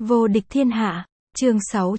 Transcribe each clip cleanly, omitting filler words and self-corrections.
Vô địch thiên hạ, chương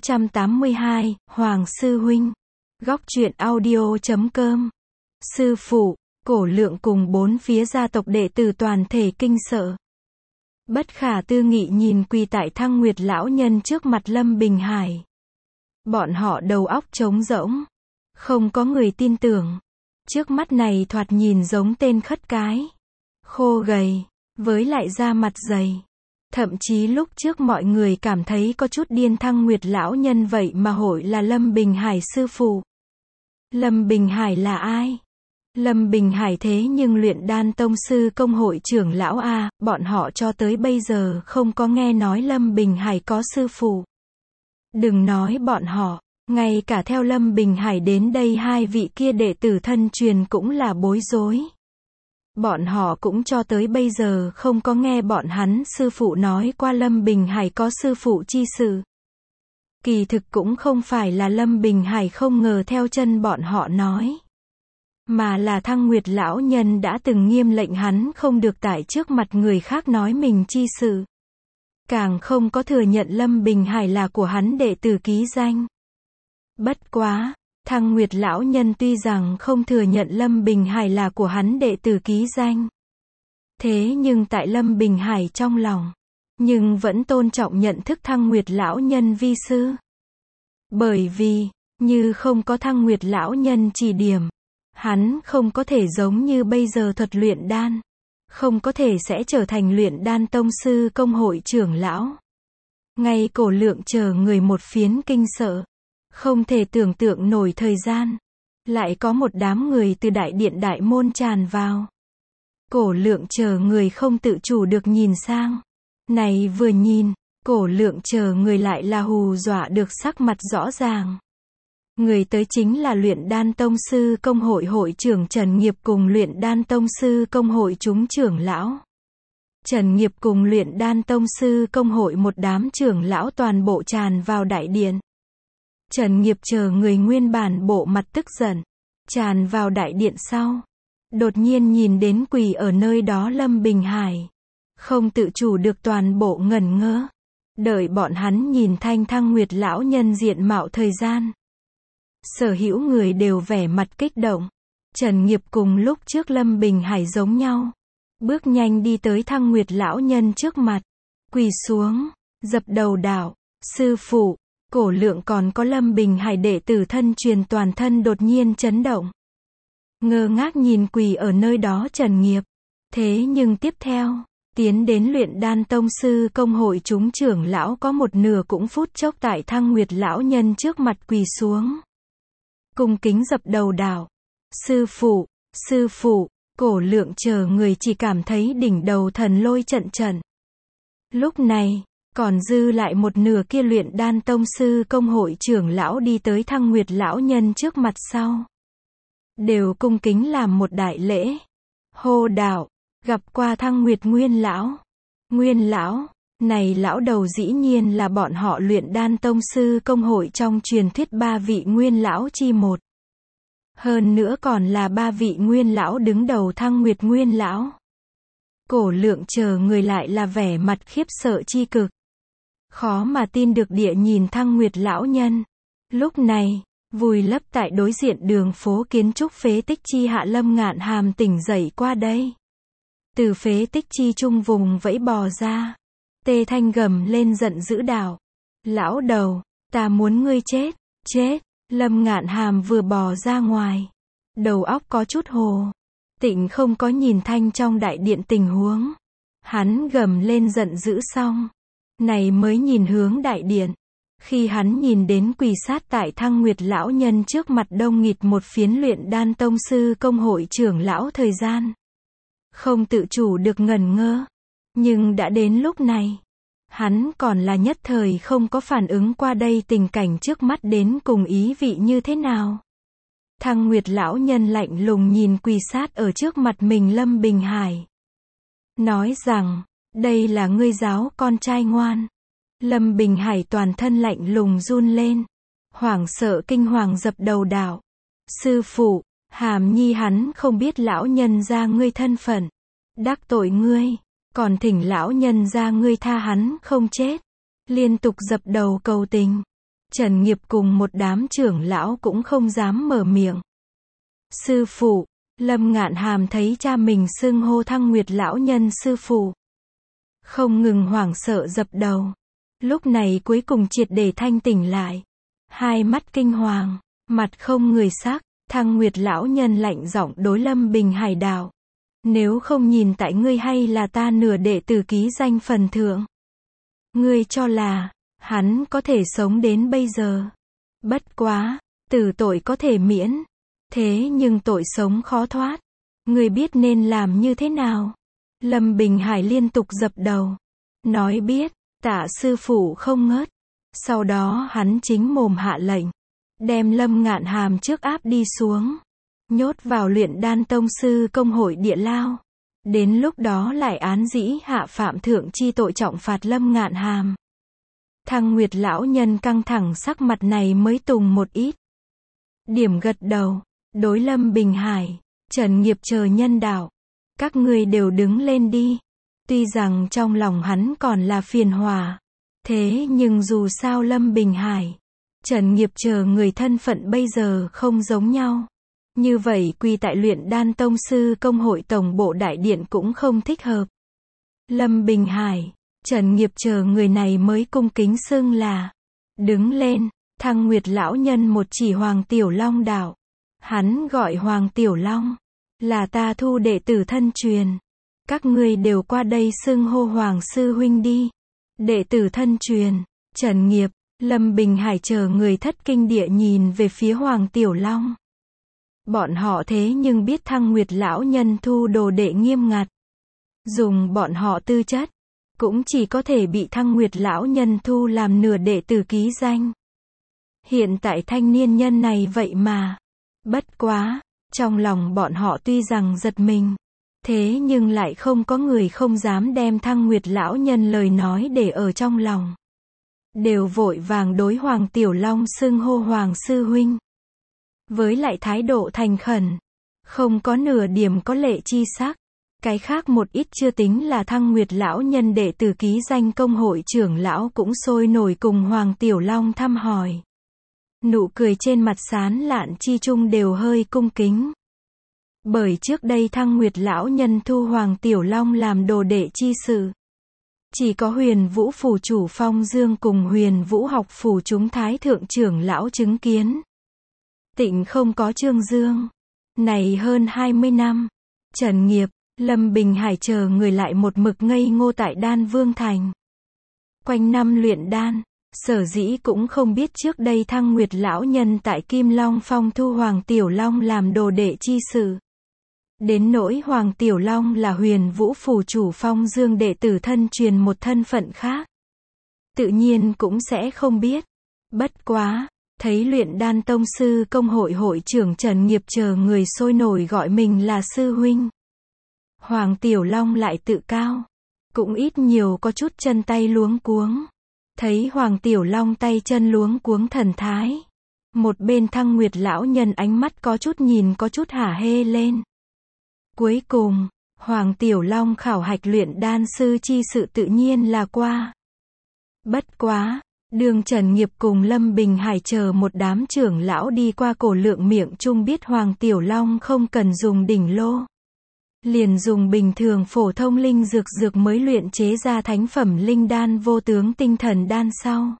682, Hoàng Sư Huynh. Góc truyện audio.com. Sư phụ, Cổ Lượng cùng bốn phía gia tộc đệ tử toàn thể kinh sợ. Bất khả tư nghị nhìn quỳ tại Thăng Nguyệt lão nhân trước mặt Lâm Bình Hải. Bọn họ đầu óc trống rỗng. Không có người tin tưởng. Trước mắt này thoạt nhìn giống tên khất cái. Khô gầy, với lại da mặt dày. Thậm chí lúc trước mọi người cảm thấy có chút điên Thăng Nguyệt lão nhân vậy mà hội là Lâm Bình Hải sư phụ. Lâm Bình Hải là ai? Lâm Bình Hải thế nhưng luyện đan tông sư công hội trưởng lão A, bọn họ cho tới bây giờ không có nghe nói Lâm Bình Hải có sư phụ. Đừng nói bọn họ, ngay cả theo Lâm Bình Hải đến đây hai vị kia đệ tử thân truyền cũng là bối rối. Bọn họ cũng cho tới bây giờ không có nghe bọn hắn sư phụ nói qua Lâm Bình Hải có sư phụ chi sự. Kỳ thực cũng không phải là Lâm Bình Hải không ngờ theo chân bọn họ nói. Mà là Thăng Nguyệt lão nhân đã từng nghiêm lệnh hắn không được tại trước mặt người khác nói mình chi sự. Càng không có thừa nhận Lâm Bình Hải là của hắn đệ tử ký danh. Bất quá, Thăng Nguyệt lão nhân tuy rằng không thừa nhận Lâm Bình Hải là của hắn đệ tử ký danh. Thế nhưng tại Lâm Bình Hải trong lòng, nhưng vẫn tôn trọng nhận thức Thăng Nguyệt lão nhân vi sư. Bởi vì, như không có Thăng Nguyệt lão nhân chỉ điểm, hắn không có thể giống như bây giờ thuật luyện đan, không có thể sẽ trở thành luyện đan tông sư công hội trưởng lão. Ngay Cổ Lượng chờ người một phiến kinh sợ, không thể tưởng tượng nổi thời gian, lại có một đám người từ đại điện đại môn tràn vào. Cổ Lượng chờ người không tự chủ được nhìn sang. Này vừa nhìn, Cổ Lượng chờ người lại là hù dọa được sắc mặt rõ ràng. Người tới chính là luyện đan tông sư công hội hội trưởng Trần Nghiệp cùng luyện đan tông sư công hội chúng trưởng lão. Trần Nghiệp cùng luyện đan tông sư công hội một đám trưởng lão toàn bộ tràn vào đại điện. Trần Nghiệp chờ người nguyên bản bộ mặt tức giận, tràn vào đại điện sau. Đột nhiên nhìn đến quỳ ở nơi đó Lâm Bình Hải. Không tự chủ được toàn bộ ngẩn ngơ. Đợi bọn hắn nhìn thanh Thăng Nguyệt lão nhân diện mạo thời gian. Sở hữu người đều vẻ mặt kích động. Trần Nghiệp cùng lúc trước Lâm Bình Hải giống nhau. Bước nhanh đi tới Thăng Nguyệt lão nhân trước mặt. Quỳ xuống, dập đầu đạo, sư phụ. Cổ Lượng còn có Lâm Bình Hải đệ tử thân truyền toàn thân đột nhiên chấn động. Ngơ ngác nhìn quỳ ở nơi đó Trần Nghiệp. Thế nhưng tiếp theo, tiến đến luyện đan tông sư công hội chúng trưởng lão có một nửa cũng phút chốc tại Thăng Nguyệt lão nhân trước mặt quỳ xuống. Cung kính dập đầu đạo. Sư phụ, Cổ Lượng chờ người chỉ cảm thấy đỉnh đầu thần lôi trận trận. Lúc này, còn dư lại một nửa kia luyện đan tông sư công hội trưởng lão đi tới Thăng Nguyệt lão nhân trước mặt sau. Đều cung kính làm một đại lễ. Hô đạo, gặp qua Thăng Nguyệt nguyên lão. Nguyên lão, này lão đầu dĩ nhiên là bọn họ luyện đan tông sư công hội trong truyền thuyết ba vị nguyên lão chi một. Hơn nữa còn là ba vị nguyên lão đứng đầu Thăng Nguyệt nguyên lão. Cổ Lượng chờ người lại là vẻ mặt khiếp sợ chi cực. Khó mà tin được địa nhìn Thăng Nguyệt lão nhân. Lúc này, vùi lấp tại đối diện đường phố kiến trúc phế tích chi hạ Lâm Ngạn Hàm tỉnh dậy qua đây. Từ phế tích chi trung vùng vẫy bò ra. Tê Thanh gầm lên giận dữ đạo. Lão đầu, ta muốn ngươi chết, chết. Lâm Ngạn Hàm vừa bò ra ngoài. Đầu óc có chút hồ. Tịnh không có nhìn thanh trong đại điện tình huống. Hắn gầm lên giận dữ xong. Này mới nhìn hướng đại điện. Khi hắn nhìn đến quỳ sát tại Thăng Nguyệt lão nhân trước mặt đông nghịt một phiến luyện đan tông sư công hội trưởng lão thời gian. Không tự chủ được ngẩn ngơ. Nhưng đã đến lúc này. Hắn còn là nhất thời không có phản ứng qua đây tình cảnh trước mắt đến cùng ý vị như thế nào. Thăng Nguyệt lão nhân lạnh lùng nhìn quỳ sát ở trước mặt mình Lâm Bình Hải. Nói rằng, đây là ngươi giáo con trai ngoan. Lâm Bình Hải toàn thân lạnh lùng run lên. Hoảng sợ kinh hoàng dập đầu đạo. Sư phụ, Hàm Nhi hắn không biết lão nhân gia ngươi thân phận. Đắc tội ngươi. Còn thỉnh lão nhân gia ngươi tha hắn không chết. liên tục dập đầu cầu tình. Trần Nghiệp cùng một đám trưởng lão cũng không dám mở miệng. Sư phụ, Lâm Ngạn Hàm thấy cha mình xưng hô Thăng Nguyệt lão nhân sư phụ, không ngừng hoảng sợ dập đầu. Lúc này cuối cùng triệt để thanh tỉnh lại. Hai mắt kinh hoàng, mặt không người sắc, Thăng Nguyệt lão nhân lạnh giọng đối Lâm Bình Hải đạo. Nếu không nhìn tại ngươi hay là ta nửa đệ tử ký danh phần thượng. Ngươi cho là, hắn có thể sống đến bây giờ. Bất quá, tử tội có thể miễn. Thế nhưng tội sống khó thoát. Ngươi biết nên làm như thế nào? Lâm Bình Hải liên tục dập đầu. Nói biết, tạ sư phụ không ngớt. Sau đó hắn chính mồm hạ lệnh. Đem Lâm Ngạn Hàm trước áp đi xuống. Nhốt vào luyện đan tông sư công hội địa lao. Đến lúc đó lại án dĩ hạ phạm thượng chi tội trọng phạt Lâm Ngạn Hàm. Thăng Nguyệt lão nhân căng thẳng sắc mặt này mới tùng một ít. Điểm gật đầu, đối Lâm Bình Hải, Trần Nghiệp chờ nhân đạo. Các ngươi đều đứng lên đi. Tuy rằng trong lòng hắn còn là phiền hòa. Thế nhưng dù sao Lâm Bình Hải, Trần Nghiệp chờ người thân phận bây giờ không giống nhau. Như vậy quy tại luyện đan tông sư công hội tổng bộ đại điện cũng không thích hợp. Lâm Bình Hải, Trần Nghiệp chờ người này mới cung kính xưng là. Đứng lên, Thăng Nguyệt lão nhân một chỉ Hoàng Tiểu Long đạo. Hắn gọi Hoàng Tiểu Long. Là ta thu đệ tử thân truyền. Các ngươi đều qua đây xưng hô Hoàng sư huynh đi. Đệ tử thân truyền, Trần Nghiệp, Lâm Bình Hải chờ người thất kinh địa nhìn về phía Hoàng Tiểu Long. Bọn họ thế nhưng biết Thăng Nguyệt lão nhân thu đồ đệ nghiêm ngặt. Dùng bọn họ tư chất, cũng chỉ có thể bị Thăng Nguyệt lão nhân thu làm nửa đệ tử ký danh. Hiện tại thanh niên nhân này vậy mà. Bất quá, trong lòng bọn họ tuy rằng giật mình. Thế nhưng lại không có người không dám đem Thăng Nguyệt lão nhân lời nói để ở trong lòng. Đều vội vàng đối Hoàng Tiểu Long xưng hô Hoàng sư huynh. Với lại thái độ thành khẩn, không có nửa điểm có lệ chi sắc. Cái khác một ít chưa tính là Thăng Nguyệt lão nhân đệ tử ký danh công hội trưởng lão cũng sôi nổi cùng Hoàng Tiểu Long thăm hỏi. Nụ cười trên mặt sán lạn chi chung đều hơi cung kính. Bởi trước đây Thăng Nguyệt lão nhân thu Hoàng Tiểu Long làm đồ đệ chi sự. Chỉ có Huyền Vũ phủ chủ Phong Dương cùng Huyền Vũ học phủ chúng thái thượng trưởng lão chứng kiến. Tịnh không có Trương Dương. Này hơn 20 năm, Trần Nghiệp, Lâm Bình Hải chờ người lại một mực ngây ngô tại Đan Vương Thành. Quanh năm luyện đan, sở dĩ cũng không biết trước đây Thăng Nguyệt lão nhân tại Kim Long Phong thu Hoàng Tiểu Long làm đồ đệ chi sự. Đến nỗi Hoàng Tiểu Long là Huyền Vũ phủ chủ Phong Dương đệ tử thân truyền một thân phận khác. Tự nhiên cũng sẽ không biết. Bất quá, thấy luyện đan tông sư công hội hội trưởng Trần Nghiệp chờ người sôi nổi gọi mình là sư huynh. Hoàng Tiểu Long lại tự cao. Cũng ít nhiều có chút chân tay luống cuống. Thấy Hoàng Tiểu Long tay chân luống cuống thần thái. Một bên Thăng Nguyệt lão nhân ánh mắt có chút nhìn có chút hả hê lên. Cuối cùng, Hoàng Tiểu Long khảo hạch luyện đan sư chi sự tự nhiên là qua. Bất quá, đường Trần Nghiệp cùng Lâm Bình Hải chờ một đám trưởng lão đi qua cổ lượng miệng chung biết Hoàng Tiểu Long không cần dùng đỉnh lô. Liền dùng bình thường phổ thông linh dược mới luyện chế ra thánh phẩm linh đan vô tướng tinh thần đan sau.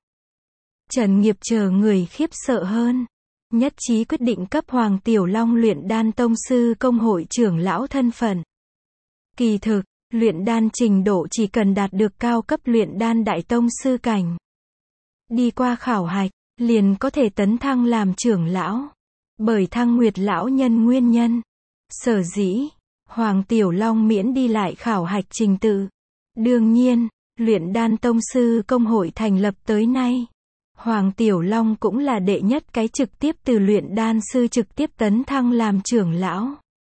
Trần Nghiệp chờ người khiếp sợ hơn. Nhất trí quyết định cấp Hoàng Tiểu Long luyện đan tông sư công hội trưởng lão thân phận. Kỳ thực, luyện đan trình độ chỉ cần đạt được cao cấp luyện đan đại tông sư cảnh. Đi qua khảo hạch, liền có thể tấn thăng làm trưởng lão. Bởi Thăng Nguyệt lão nhân nguyên nhân. Sở dĩ, Hoàng Tiểu Long miễn đi lại khảo hạch trình tự. Đương nhiên, luyện đan tông sư công hội thành lập tới nay. Hoàng Tiểu Long cũng là đệ nhất cái trực tiếp từ luyện đan sư trực tiếp tấn thăng làm trưởng lão.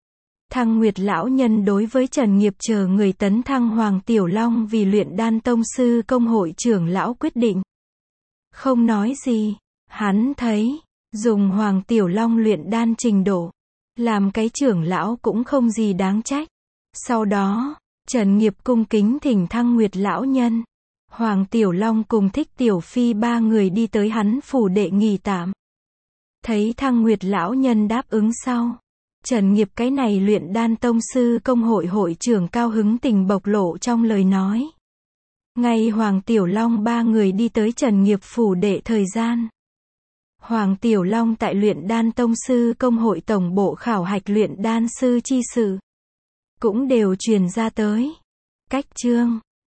Thăng Nguyệt lão nhân đối với Trần Nghiệp chờ người tấn thăng Hoàng Tiểu Long vì luyện đan tông sư công hội trưởng lão quyết định. Không nói gì, hắn thấy, dùng Hoàng Tiểu Long luyện đan trình độ, làm cái trưởng lão cũng không gì đáng trách. Sau đó, Trần Nghiệp cung kính thỉnh Thăng Nguyệt lão nhân. Hoàng Tiểu Long cùng Thích Tiểu Phi ba người đi tới hắn phủ đệ nghỉ tạm. Thấy Thăng Nguyệt lão nhân đáp ứng sau. Trần Nghiệp cái này luyện đan tông sư công hội hội trưởng cao hứng tình bộc lộ trong lời nói. Ngày Hoàng Tiểu Long ba người đi tới Trần Nghiệp phủ đệ thời gian. Hoàng Tiểu Long tại luyện đan tông sư công hội tổng bộ khảo hạch luyện đan sư chi sự. Cũng đều truyền ra tới. Cách chương